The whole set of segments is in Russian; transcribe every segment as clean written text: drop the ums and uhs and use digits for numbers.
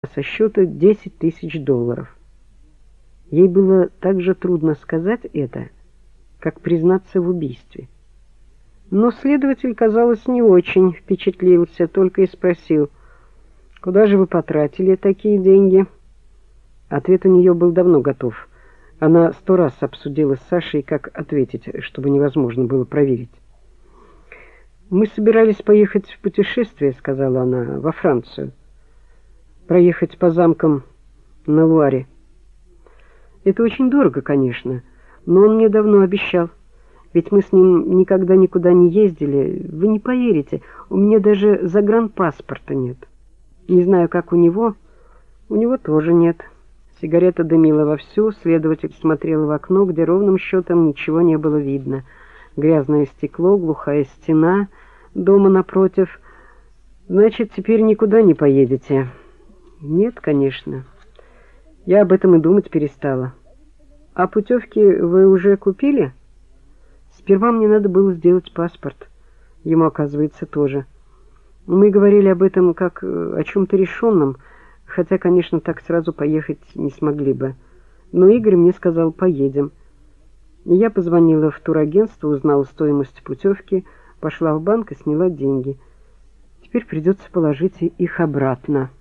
со счета $10 000. Ей было так же трудно сказать это, как признаться в убийстве. Но следователь, казалось, не очень впечатлился, только и спросил: «Куда же вы потратили такие деньги?» Ответ у нее был давно готов. Она 100 раз обсудила с Сашей, как ответить, чтобы невозможно было проверить. «Мы собирались поехать в путешествие», — сказала она, — «во Францию. Проехать по замкам на Луаре. Это очень дорого, конечно, но он мне давно обещал. Ведь мы с ним никогда никуда не ездили. Вы не поверите, у меня даже загранпаспорта нет. Не знаю, как у него тоже нет». Сигарета дымила вовсю, следователь смотрел в окно, где ровным счетом ничего не было видно. Грязное стекло, глухая стена дома напротив. «Значит, теперь никуда не поедете?» «Нет, конечно. Я об этом и думать перестала». «А путевки вы уже купили?» «Сперва мне надо было сделать паспорт. Ему, оказывается, тоже. Мы говорили об этом как о чем-то решенном, хотя, конечно, так сразу поехать не смогли бы. Но Игорь мне сказал: поедем. И я позвонила в турагентство, узнала стоимость путевки, пошла в банк и сняла деньги. Теперь придется положить их обратно».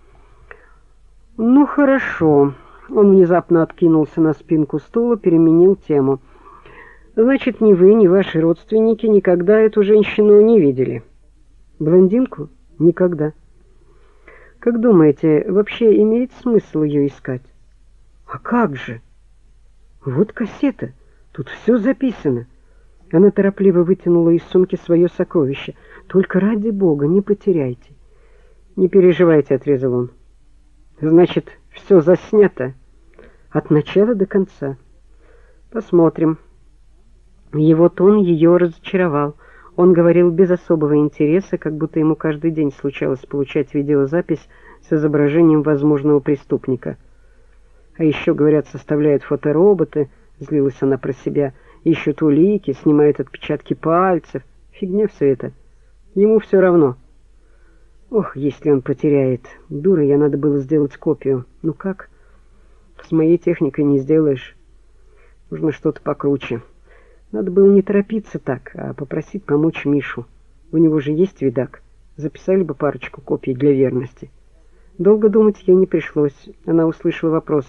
«Ну, хорошо». Он внезапно откинулся на спинку стула, переменил тему. «Значит, ни вы, ни ваши родственники никогда эту женщину не видели?» «Блондинку? Никогда». «Как думаете, вообще имеет смысл ее искать?» «А как же? Вот кассета, тут все записано». Она торопливо вытянула из сумки свое сокровище. «Только ради бога, не потеряйте». «Не переживайте», — отрезал он. «Значит, все заснято от начала до конца. Посмотрим». Его тон ее разочаровал. Он говорил без особого интереса, как будто ему каждый день случалось получать видеозапись с изображением возможного преступника. «А еще, говорят, составляют фотороботы», — злилась она про себя, — «ищут улики, снимают отпечатки пальцев. Фигня все это. Ему все равно. Ох, если он потеряет. Дура я, надо было сделать копию. Ну как? С моей техникой не сделаешь. Нужно что-то покруче. Надо было не торопиться так, а попросить помочь Мишу. У него же есть видак. Записали бы парочку копий для верности». Долго думать ей не пришлось. Она услышала вопрос.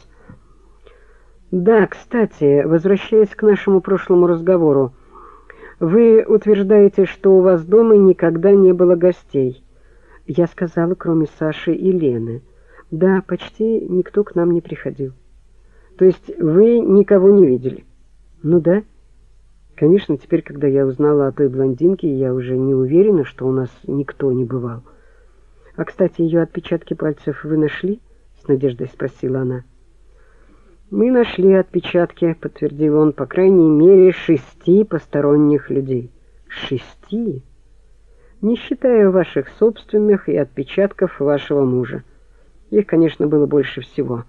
«Да, кстати, возвращаясь к нашему прошлому разговору, вы утверждаете, что у вас дома никогда не было гостей?» Я сказала, кроме Саши и Лены. «Да, почти никто к нам не приходил». «То есть вы никого не видели?» «Ну да. Конечно, теперь, когда я узнала о той блондинке, я уже не уверена, что у нас никто не бывал». «А, кстати, ее отпечатки пальцев вы нашли?» — с надеждой спросила она. «Мы нашли отпечатки», — подтвердил он, — «по крайней мере 6 посторонних людей». 6? Не считая ваших собственных и отпечатков вашего мужа. Их, конечно, было больше всего.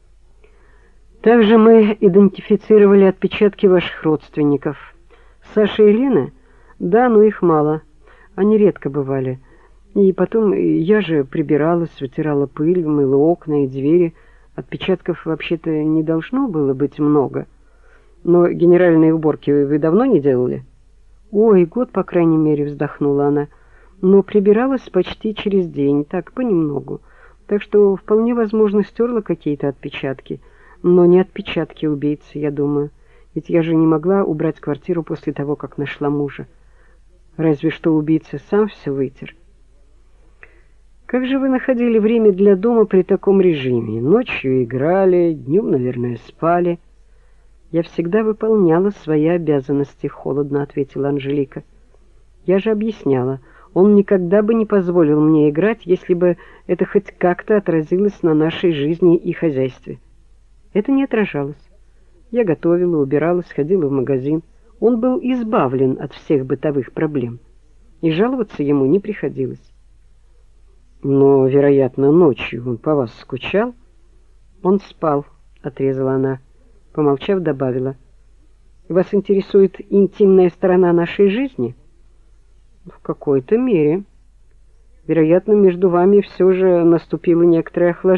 Также мы идентифицировали отпечатки ваших родственников. Саша и Лена? Да, но их мало. Они редко бывали. И потом я же прибиралась, вытирала пыль, мыла окна и двери. Отпечатков вообще-то не должно было быть много. Но генеральные уборки вы давно не делали? Ой, год, по крайней мере, вздохнула она. Но прибиралась почти через день, так, понемногу. Так что вполне возможно стерла какие-то отпечатки. Но не отпечатки убийцы, я думаю. Ведь я же не могла убрать квартиру после того, как нашла мужа. Разве что убийца сам все вытер. Как же вы находили время для дома при таком режиме? Ночью играли, днем, наверное, спали. Я всегда выполняла свои обязанности, холодно ответила Анжелика. Я же объясняла, он никогда бы не позволил мне играть, если бы это хоть как-то отразилось на нашей жизни и хозяйстве. Это не отражалось. Я готовила, убиралась, ходила в магазин. Он был избавлен от всех бытовых проблем, и жаловаться ему не приходилось. Но, вероятно, ночью он по вас скучал? Он спал, отрезала она. Помолчав, добавила. Вас интересует интимная сторона нашей жизни? В какой-то мере. Вероятно, между вами все же наступило некоторое охлаждение.